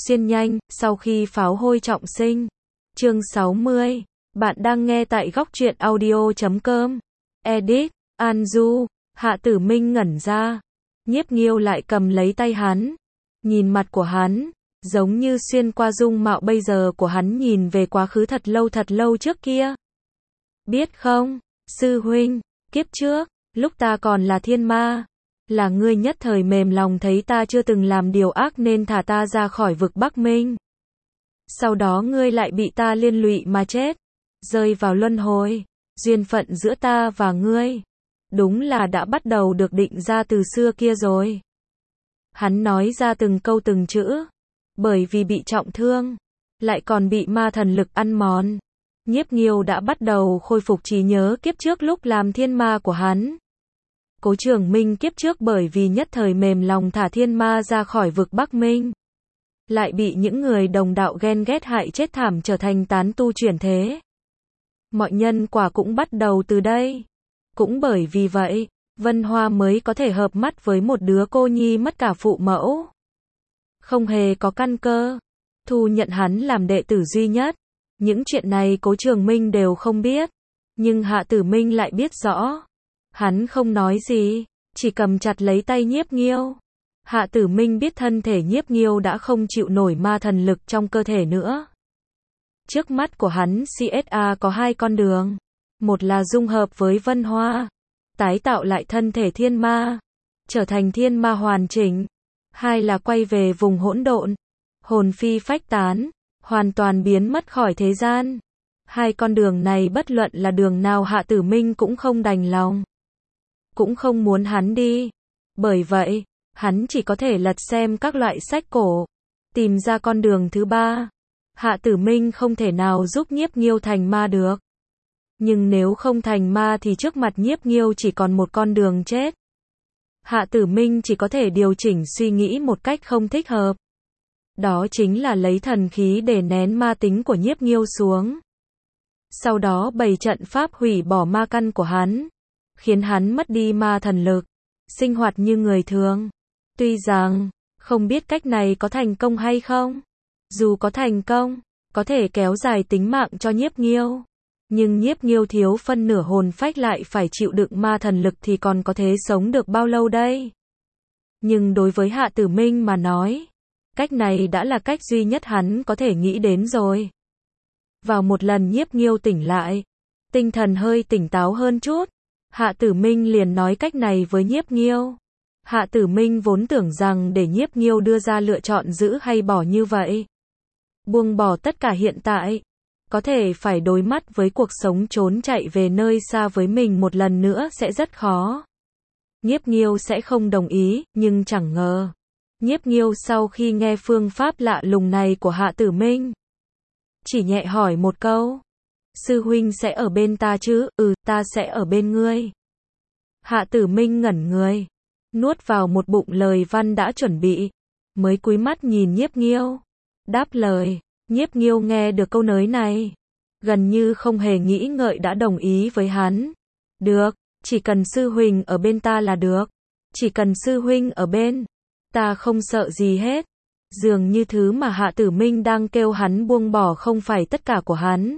xuyên nhanh, sau khi pháo hôi trọng sinh. Chương 60. Bạn đang nghe tại góc truyện audio.com. Edit, An Du. Hạ Tử Minh ngẩn ra. Nhiếp Nghiêu lại cầm lấy tay hắn. Nhìn mặt của hắn, giống như xuyên qua dung mạo bây giờ của hắn nhìn về quá khứ thật lâu trước kia. Biết không, sư huynh, kiếp trước, lúc ta còn là thiên ma, là ngươi nhất thời mềm lòng thấy ta chưa từng làm điều ác nên thả ta ra khỏi vực Bắc Minh. Sau đó ngươi lại bị ta liên lụy mà chết, rơi vào luân hồi. Duyên phận giữa ta và ngươi, đúng là đã bắt đầu được định ra từ xưa kia rồi. Hắn nói ra từng câu từng chữ, bởi vì bị trọng thương, lại còn bị ma thần lực ăn mòn. Nhiếp Nghiêu đã bắt đầu khôi phục trí nhớ kiếp trước lúc làm thiên ma của hắn. Cố Trường Minh kiếp trước bởi vì nhất thời mềm lòng thả thiên ma ra khỏi vực Bắc Minh, lại bị những người đồng đạo ghen ghét hại chết thảm trở thành tán tu chuyển thế. Mọi nhân quả cũng bắt đầu từ đây. Cũng bởi vì vậy, Vân Hoa mới có thể hợp mắt với một đứa cô nhi mất cả phụ mẫu, không hề có căn cơ, thu nhận hắn làm đệ tử duy nhất. Những chuyện này Cố Trường Minh đều không biết, nhưng Hạ Tử Minh lại biết rõ. Hắn không nói gì, chỉ cầm chặt lấy tay Nhiếp Nghiêu. Hạ Tử Minh biết thân thể Nhiếp Nghiêu đã không chịu nổi ma thần lực trong cơ thể nữa. Trước mắt của hắn CSA có hai con đường. Một là dung hợp với Vân Hoa, tái tạo lại thân thể thiên ma, trở thành thiên ma hoàn chỉnh. Hai là quay về vùng hỗn độn, hồn phi phách tán, hoàn toàn biến mất khỏi thế gian. Hai con đường này bất luận là đường nào Hạ Tử Minh cũng không đành lòng, cũng không muốn hắn đi. Bởi vậy, hắn chỉ có thể lật xem các loại sách cổ, tìm ra con đường thứ ba. Hạ Tử Minh không thể nào giúp Nhiếp Nghiêu thành ma được. Nhưng nếu không thành ma thì trước mặt Nhiếp Nghiêu chỉ còn một con đường chết. Hạ Tử Minh chỉ có thể điều chỉnh suy nghĩ một cách không thích hợp. Đó chính là lấy thần khí để nén ma tính của Nhiếp Nghiêu xuống. Sau đó bày trận pháp hủy bỏ ma căn của hắn, khiến hắn mất đi ma thần lực, sinh hoạt như người thường. Tuy rằng, không biết cách này có thành công hay không. Dù có thành công, có thể kéo dài tính mạng cho Nhiếp Nghiêu. Nhưng Nhiếp Nghiêu thiếu phân nửa hồn phách lại phải chịu đựng ma thần lực thì còn có thể sống được bao lâu đây? Nhưng đối với Hạ Tử Minh mà nói, cách này đã là cách duy nhất hắn có thể nghĩ đến rồi. Vào một lần Nhiếp Nghiêu tỉnh lại, tinh thần hơi tỉnh táo hơn chút, Hạ Tử Minh liền nói cách này với Nhiếp Nghiêu. Hạ Tử Minh vốn tưởng rằng để Nhiếp Nghiêu đưa ra lựa chọn giữ hay bỏ như vậy. Buông bỏ tất cả hiện tại, có thể phải đối mắt với cuộc sống trốn chạy về nơi xa với mình một lần nữa sẽ rất khó. Nhiếp Nghiêu sẽ không đồng ý, nhưng chẳng ngờ. Nhiếp Nghiêu sau khi nghe phương pháp lạ lùng này của Hạ Tử Minh, chỉ nhẹ hỏi một câu. Sư huynh sẽ ở bên ta chứ? Ừ, ta sẽ ở bên ngươi. Hạ Tử Minh ngẩn người, nuốt vào một bụng lời văn đã chuẩn bị, mới cúi mắt nhìn Nhiếp Nghiêu. Đáp lời. Nhiếp Nghiêu nghe được câu nói này, gần như không hề nghĩ ngợi đã đồng ý với hắn. Được, chỉ cần sư huynh ở bên ta là được. Chỉ cần sư huynh ở bên, ta không sợ gì hết. Dường như thứ mà Hạ Tử Minh đang kêu hắn buông bỏ không phải tất cả của hắn.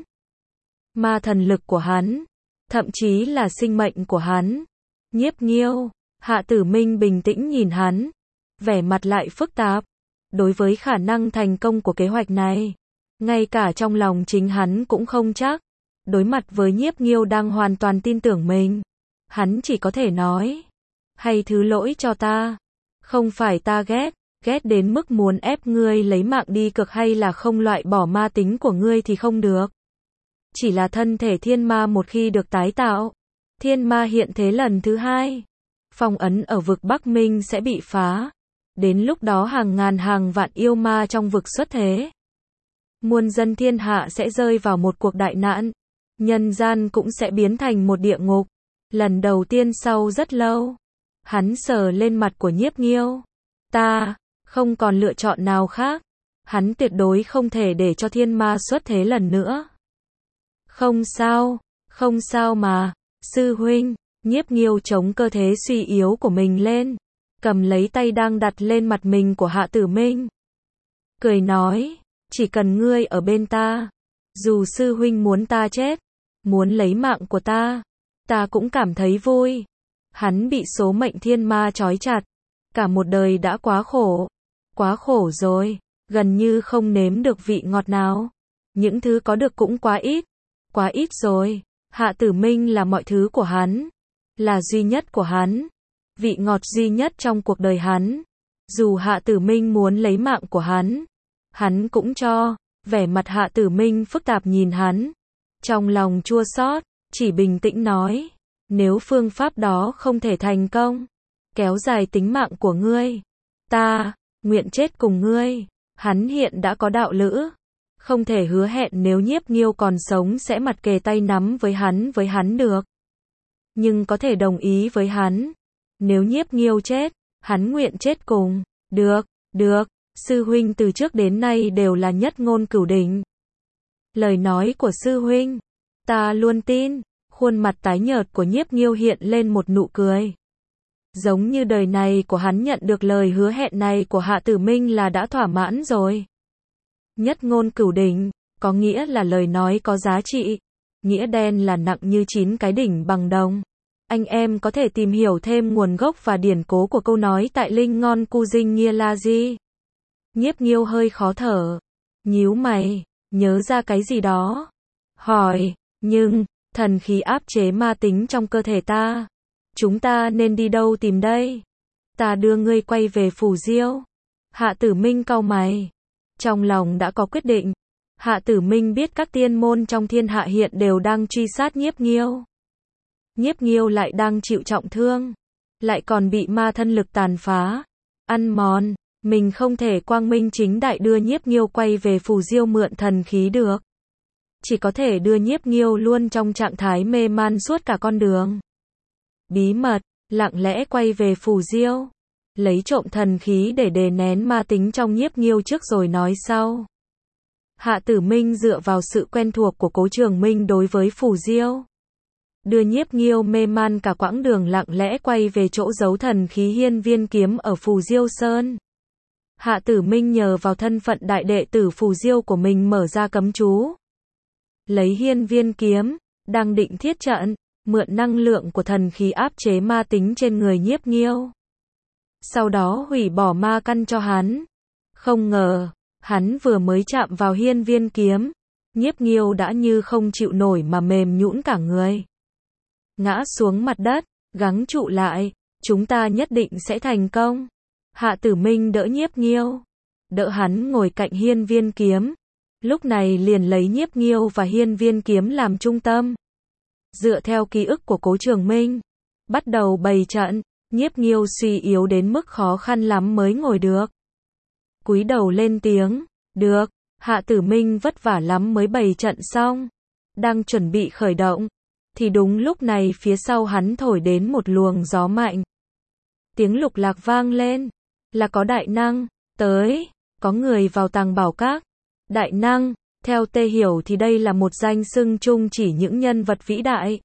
Ma thần lực của hắn, thậm chí là sinh mệnh của hắn. Nhiếp Nghiêu, Hạ Tử Minh bình tĩnh nhìn hắn, vẻ mặt lại phức tạp. Đối với khả năng thành công của kế hoạch này, ngay cả trong lòng chính hắn cũng không chắc. Đối mặt với Nhiếp Nghiêu đang hoàn toàn tin tưởng mình, hắn chỉ có thể nói, hay thứ lỗi cho ta. Không phải ta ghét đến mức muốn ép ngươi lấy mạng đi cực hay là không loại bỏ ma tính của ngươi thì không được. Chỉ là thân thể thiên ma một khi được tái tạo, thiên ma hiện thế lần thứ hai, phong ấn ở vực Bắc Minh sẽ bị phá. Đến lúc đó hàng ngàn hàng vạn yêu ma trong vực xuất thế. Muôn dân thiên hạ sẽ rơi vào một cuộc đại nạn. Nhân gian cũng sẽ biến thành một địa ngục. Lần đầu tiên sau rất lâu, hắn sờ lên mặt của Nhiếp Nghiêu. Ta không còn lựa chọn nào khác. Hắn tuyệt đối không thể để cho thiên ma xuất thế lần nữa. Không sao mà, sư huynh. Nhiếp Nghiêu chống cơ thể suy yếu của mình lên, cầm lấy tay đang đặt lên mặt mình của Hạ Tử Minh. cười nói, chỉ cần ngươi ở bên ta, dù sư huynh muốn ta chết, muốn lấy mạng của ta cũng cảm thấy vui. Hắn bị số mệnh thiên ma trói chặt, cả một đời đã quá khổ rồi, gần như không nếm được vị ngọt nào. Những thứ có được cũng quá ít rồi. Hạ Tử Minh là mọi thứ của hắn, là duy nhất của hắn, vị ngọt duy nhất trong cuộc đời hắn. Dù Hạ Tử Minh muốn lấy mạng của hắn cũng cho. Vẻ mặt Hạ Tử Minh phức tạp nhìn hắn, trong lòng chua xót, chỉ bình tĩnh nói, nếu phương pháp đó không thể thành công, kéo dài tính mạng của ngươi, ta nguyện chết cùng ngươi. Hắn hiện đã có đạo lữ, không thể hứa hẹn nếu Nhiếp Nghiêu còn sống sẽ mặt kề tay nắm với hắn được. Nhưng có thể đồng ý với hắn, nếu Nhiếp Nghiêu chết, hắn nguyện chết cùng. Được, sư huynh từ trước đến nay đều là nhất ngôn cửu đỉnh. Lời nói của sư huynh, ta luôn tin. Khuôn mặt tái nhợt của Nhiếp Nghiêu hiện lên một nụ cười. Giống như đời này của hắn nhận được lời hứa hẹn này của Hạ Tử Minh là đã thỏa mãn rồi. Nhất ngôn cửu đỉnh, có nghĩa là lời nói có giá trị. Nghĩa đen là nặng như 9 cái đỉnh bằng đồng. Anh em có thể tìm hiểu thêm nguồn gốc và điển cố của câu nói tại Linh Ngon Cu Dinh nghĩa là gì. Nhiếp Nghiêu hơi khó thở, nhíu mày, nhớ ra cái gì đó. Hỏi, nhưng, thần khí áp chế ma tính trong cơ thể ta. Chúng ta nên đi đâu tìm đây? Ta đưa ngươi quay về Phù Diêu. Hạ Tử Minh cau mày. Trong lòng đã có quyết định. Hạ Tử Minh biết các tiên môn trong thiên hạ hiện đều đang truy sát Nhiếp Nghiêu. Nhiếp Nghiêu lại đang chịu trọng thương. Lại còn bị ma thân lực tàn phá, ăn mòn. Mình không thể quang minh chính đại đưa Nhiếp Nghiêu quay về Phù Diêu mượn thần khí được. Chỉ có thể đưa Nhiếp Nghiêu luôn trong trạng thái mê man suốt cả con đường. Bí mật, lặng lẽ quay về Phù Diêu. Lấy trộm thần khí để đè nén ma tính trong Nhiếp Nghiêu trước rồi nói sau. Hạ Tử Minh dựa vào sự quen thuộc của Cố Trường Minh đối với Phù Diêu. Đưa Nhiếp Nghiêu mê man cả quãng đường lặng lẽ quay về chỗ giấu thần khí Hiên Viên Kiếm ở Phù Diêu Sơn. Hạ Tử Minh nhờ vào thân phận đại đệ tử Phù Diêu của mình mở ra cấm chú. Lấy Hiên Viên Kiếm, đang định thiết trận, mượn năng lượng của thần khí áp chế ma tính trên người Nhiếp Nghiêu. Sau đó hủy bỏ ma căn cho hắn. Không ngờ, hắn vừa mới chạm vào Hiên Viên Kiếm, Nhiếp Nghiêu đã như không chịu nổi mà mềm nhũn cả người. Ngã xuống mặt đất, gắng trụ lại, chúng ta nhất định sẽ thành công. Hạ Tử Minh đỡ Nhiếp Nghiêu, đỡ hắn ngồi cạnh Hiên Viên Kiếm. Lúc này liền lấy Nhiếp Nghiêu và Hiên Viên Kiếm làm trung tâm. Dựa theo ký ức của Cố Trường Minh, bắt đầu bày trận. Nhiếp Nghiêu suy yếu đến mức khó khăn lắm mới ngồi được. Cúi đầu lên tiếng, được. Hạ Tử Minh vất vả lắm mới bày trận xong. Đang chuẩn bị khởi động, thì đúng lúc này phía sau hắn thổi đến một luồng gió mạnh. Tiếng lục lạc vang lên, là có đại năng tới, có người vào Tàng Bảo Các. Đại năng, theo Tê hiểu thì đây là một danh xưng chung chỉ những nhân vật vĩ đại,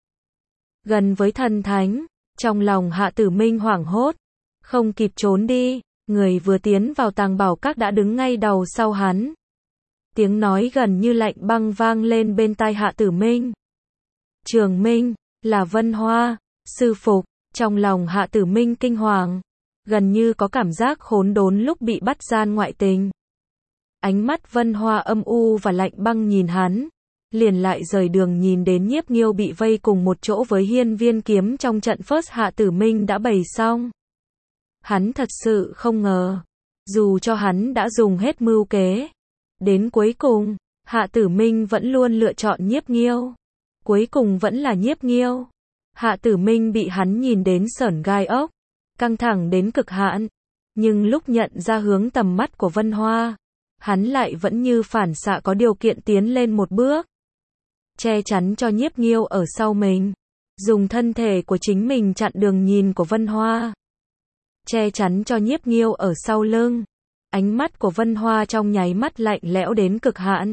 gần với thần thánh. Trong lòng Hạ Tử Minh hoảng hốt, không kịp trốn đi, người vừa tiến vào Tàng Bảo Các đã đứng ngay đầu sau hắn. Tiếng nói gần như lạnh băng vang lên bên tai Hạ Tử Minh. Trường Minh, là Vân Hoa, sư phục. Trong lòng Hạ Tử Minh kinh hoàng, gần như có cảm giác khốn đốn lúc bị bắt gian ngoại tình. Ánh mắt Vân Hoa âm u và lạnh băng nhìn hắn, liền lại rời đường nhìn đến Nhiếp Nghiêu bị vây cùng một chỗ với Hiên Viên Kiếm trong trận First Hạ Tử Minh đã bày xong. Hắn thật sự không ngờ, dù cho hắn đã dùng hết mưu kế, đến cuối cùng, Hạ Tử Minh vẫn luôn lựa chọn Nhiếp Nghiêu. Cuối cùng vẫn là Nhiếp Nghiêu. Hạ Tử Minh bị hắn nhìn đến sởn gai ốc, căng thẳng đến cực hạn. Nhưng lúc nhận ra hướng tầm mắt của Vân Hoa, hắn lại vẫn như phản xạ có điều kiện tiến lên một bước, che chắn cho Nhiếp Nghiêu ở sau mình, dùng thân thể của chính mình chặn đường nhìn của Vân Hoa, che chắn cho Nhiếp Nghiêu ở sau lưng. Ánh mắt của Vân Hoa trong nháy mắt lạnh lẽo đến cực hạn,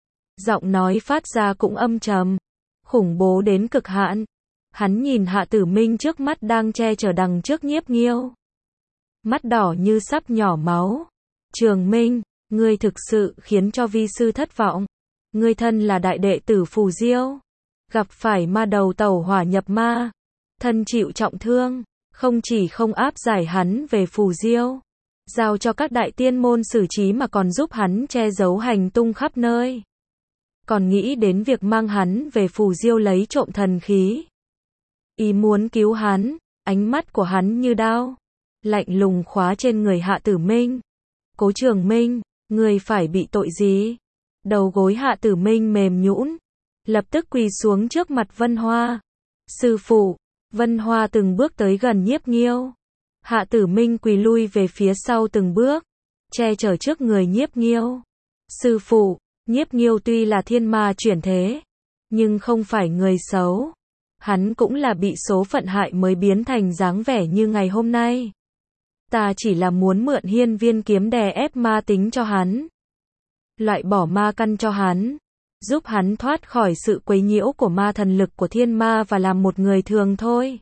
giọng nói phát ra cũng âm trầm, khủng bố đến cực hạn. Hắn nhìn Hạ Tử Minh trước mắt đang che chở đằng trước Nhiếp Nghiêu, mắt đỏ như sắp nhỏ máu. Trường Minh, Ngươi thực sự khiến cho vi sư thất vọng. Ngươi thân là đại đệ tử Phù Diêu, gặp phải ma đầu tẩu hỏa nhập ma, thân chịu trọng thương, không chỉ không áp giải hắn về Phù Diêu, giao cho các đại tiên môn xử trí mà còn giúp hắn che giấu hành tung khắp nơi. Còn nghĩ đến việc mang hắn về Phù Diêu lấy trộm thần khí. Ý muốn cứu hắn, ánh mắt của hắn như đao, lạnh lùng khóa trên người Hạ Tử Minh. Cố Trường Minh, ngươi phải bị tội gì? Đầu gối Hạ Tử Minh mềm nhũn, lập tức quỳ xuống trước mặt Vân Hoa. Sư phụ. Vân Hoa từng bước tới gần Nhiếp Nghiêu. Hạ Tử Minh quỳ lui về phía sau từng bước, che chở trước người Nhiếp Nghiêu. Sư phụ, Nhiếp Nghiêu tuy là thiên ma chuyển thế, nhưng không phải người xấu. Hắn cũng là bị số phận hại mới biến thành dáng vẻ như ngày hôm nay. Ta chỉ là muốn mượn hiên viên kiếm đè ép ma tính cho hắn, loại bỏ ma căn cho hắn, giúp hắn thoát khỏi sự quấy nhiễu của ma thần lực của thiên ma và làm một người thường thôi.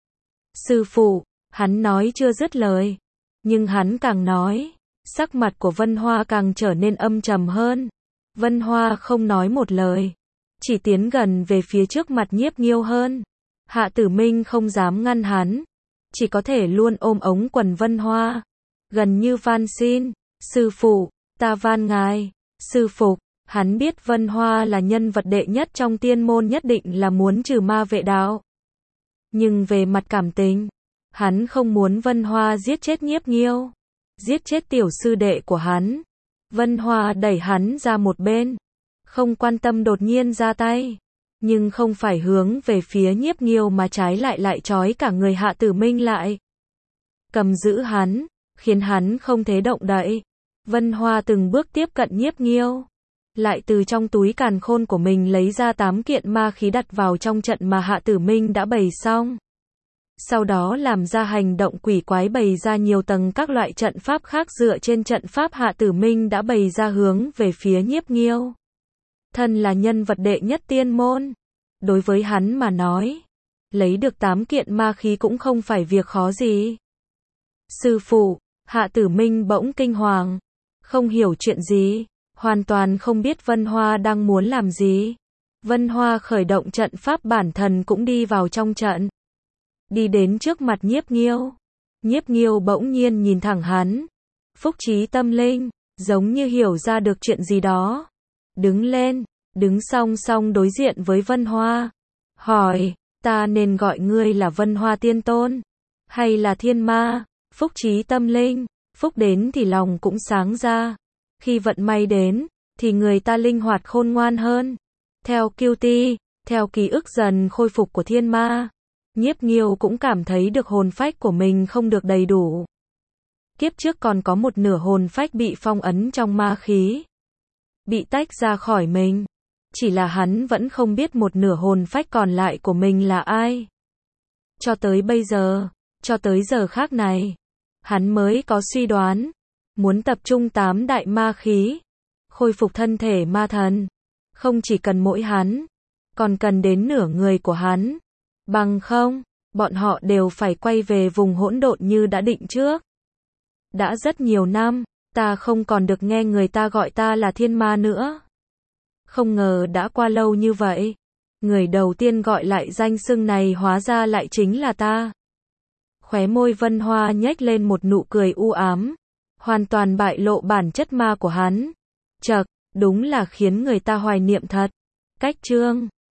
Sư phụ, hắn nói chưa dứt lời, nhưng hắn càng nói, sắc mặt của Vân Hoa càng trở nên âm trầm hơn. Vân Hoa không nói một lời, chỉ tiến gần về phía trước mặt Nhiếp Nghiêu hơn. Hạ Tử Minh không dám ngăn hắn, chỉ có thể luôn ôm ống quần Vân Hoa, gần như van xin, sư phụ, ta van ngài, sư phục. Hắn biết Vân Hoa là nhân vật đệ nhất trong tiên môn, nhất định là muốn trừ ma vệ đạo. Nhưng về mặt cảm tình, hắn không muốn Vân Hoa giết chết Nhiếp Nghiêu, giết chết tiểu sư đệ của hắn. Vân Hoa đẩy hắn ra một bên, không quan tâm đột nhiên ra tay, nhưng không phải hướng về phía Nhiếp Nghiêu mà trái lại trói cả người Hạ Tử Minh lại, cầm giữ hắn, khiến hắn không thể động đậy. Vân Hoa từng bước tiếp cận Nhiếp Nghiêu, lại từ trong túi càn khôn của mình lấy ra 8 kiện ma khí đặt vào trong trận mà Hạ Tử Minh đã bày xong. Sau đó làm ra hành động quỷ quái, bày ra nhiều tầng các loại trận pháp khác dựa trên trận pháp Hạ Tử Minh đã bày ra hướng về phía Nhiếp Nghiêu. Thân là nhân vật đệ nhất tiên môn, đối với hắn mà nói, lấy được 8 kiện ma khí cũng không phải việc khó gì. Sư phụ, Hạ Tử Minh bỗng kinh hoàng, không hiểu chuyện gì, hoàn toàn không biết Vân Hoa đang muốn làm gì. Vân Hoa khởi động trận pháp, bản thân cũng đi vào trong trận, đi đến trước mặt Nhiếp Nghiêu. Nhiếp Nghiêu bỗng nhiên nhìn thẳng hắn, phúc trí tâm linh, giống như hiểu ra được chuyện gì đó, đứng lên, đứng song song đối diện với Vân Hoa, hỏi, ta nên gọi ngươi là Vân Hoa Tiên Tôn, hay là Thiên Ma? Phúc trí tâm linh, phúc đến thì lòng cũng sáng ra, khi vận may đến, thì người ta linh hoạt khôn ngoan hơn. Theo QT, theo ký ức dần khôi phục của Thiên Ma, Nhiếp Nghiêu cũng cảm thấy được hồn phách của mình không được đầy đủ. Kiếp trước còn có một nửa hồn phách bị phong ấn trong ma khí, bị tách ra khỏi mình. Chỉ là hắn vẫn không biết một nửa hồn phách còn lại của mình là ai. Cho tới bây giờ, cho tới giờ khác này, hắn mới có suy đoán, muốn tập trung 8 đại ma khí, khôi phục thân thể ma thần, không chỉ cần mỗi hắn, còn cần đến nửa người của hắn. Bằng không, bọn họ đều phải quay về vùng hỗn độn như đã định trước. Đã rất nhiều năm, ta không còn được nghe người ta gọi ta là Thiên Ma nữa. Không ngờ đã qua lâu như vậy, người đầu tiên gọi lại danh xưng này hóa ra lại chính là ta. Khóe môi Vân Hoa nhếch lên một nụ cười u ám, hoàn toàn bại lộ bản chất ma của hắn. Chậc, đúng là khiến người ta hoài niệm thật. Cách chương